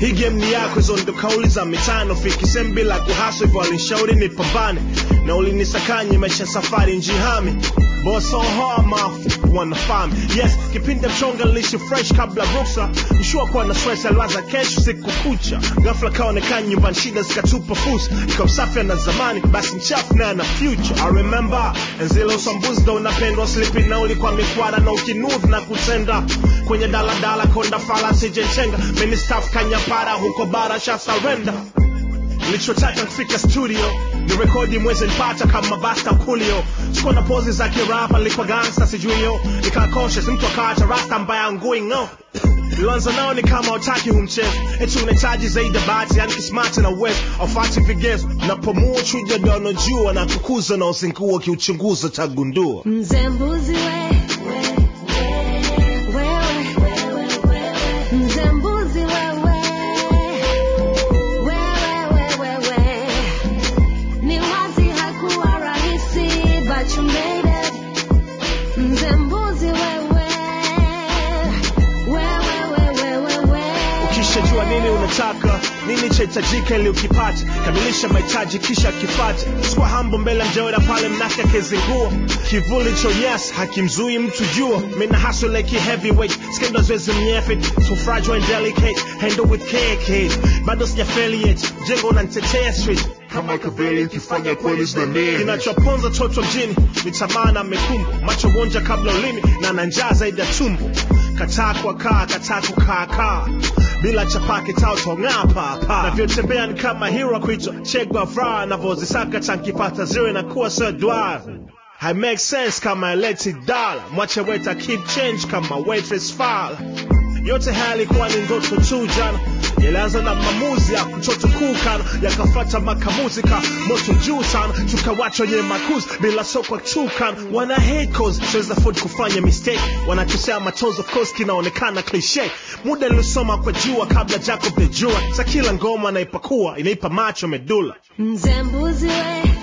Hii game ni yako, hizo ndo kauli za mitano. Fiki sembi la kuhaso hivyo alinishauri nipambane, na ulinisakanye maisha safari njihami. Boss on hard mouth, wanna farm. Yes, kipindi mchonga lishi fresh kabla ruksa. Mshua kwa na stress alwaza kesho siku kucha. Ghafla kaonekana nyumbani shida zikatupa fusa. Ika usafi na zamani, basi mchafu na future. I remember, enzile usambuzi ndo unapendwa. Sleeping na ulikuwa mikwara na ukinuvu na kutenda. Kwenye dala konda fala sijenchenga. Many staff kanya para huko bara sha surrender. Nilichotaka kufika studio ni rekodi mwezi nipata kama basta ukulio. Sikuwa na pose za kirapa, nilikuwa gangsta sijui yo. Nika conscious mtu akaacha rasta mbaya ngui ngo. Nilanza nao ni kama utaki humchezo. Eti unahitaji zaidi bahati, yani kismati na uwezo. Aufati vigezo, napomua chuja dono jua. Na kukuza na usinkuwa kiuchunguza tagundua. Mzee mbuzi we Mzee mbuzi wewe, ni wazi hakuwa rahisi, but you made it. Mzee mbuzi wewe, ukishajua nini unataka, nini chahitajika ili ukipate, kamilisha mahitaji kisha kifate. Sikuwa humble mbele mjaoda pale mnaka kezingua. Kivuli chonyas hakimzui mtu jua. Mina hustle like heavyweight, skendo zwezi mnyefit. So fragile and delicate, handle with care kid. Bado sijafeli yet, jengo na ntetea street. Kama kaveli ukifanya kweli zinanene. Kinachoponza toto mjini, mitamana mekumbu. Macho wonja kabla ulimi, na nanjaa zaidi ya tumbo. Kataa kwa kataa kukaa. Bila chapake tao tongapa pa. Na vyotembea ni kama hero kuitwa Che Guevara. Na vozi saka chankipata zero na kuwa Sir Dwyer. I make sense kama electric dollar. Mwache weta keep change kama waitress file. Yote hali kuwa ni ndoto tu jana. Yalianza na mamuzi ya mtoto kukana. Yakafata makamuzika moto juu sana. Tukawacho nye makuzi bila sokwa chukan. Wana hate cause siweza afford kufanya mistake. Wanatusea matozo of course kinaonekana cliche. Muda nilisoma kwa jua kabla Jacob the Jua. Sa kila ngoma naipakua inaipa macho medula. mzee mbuzi we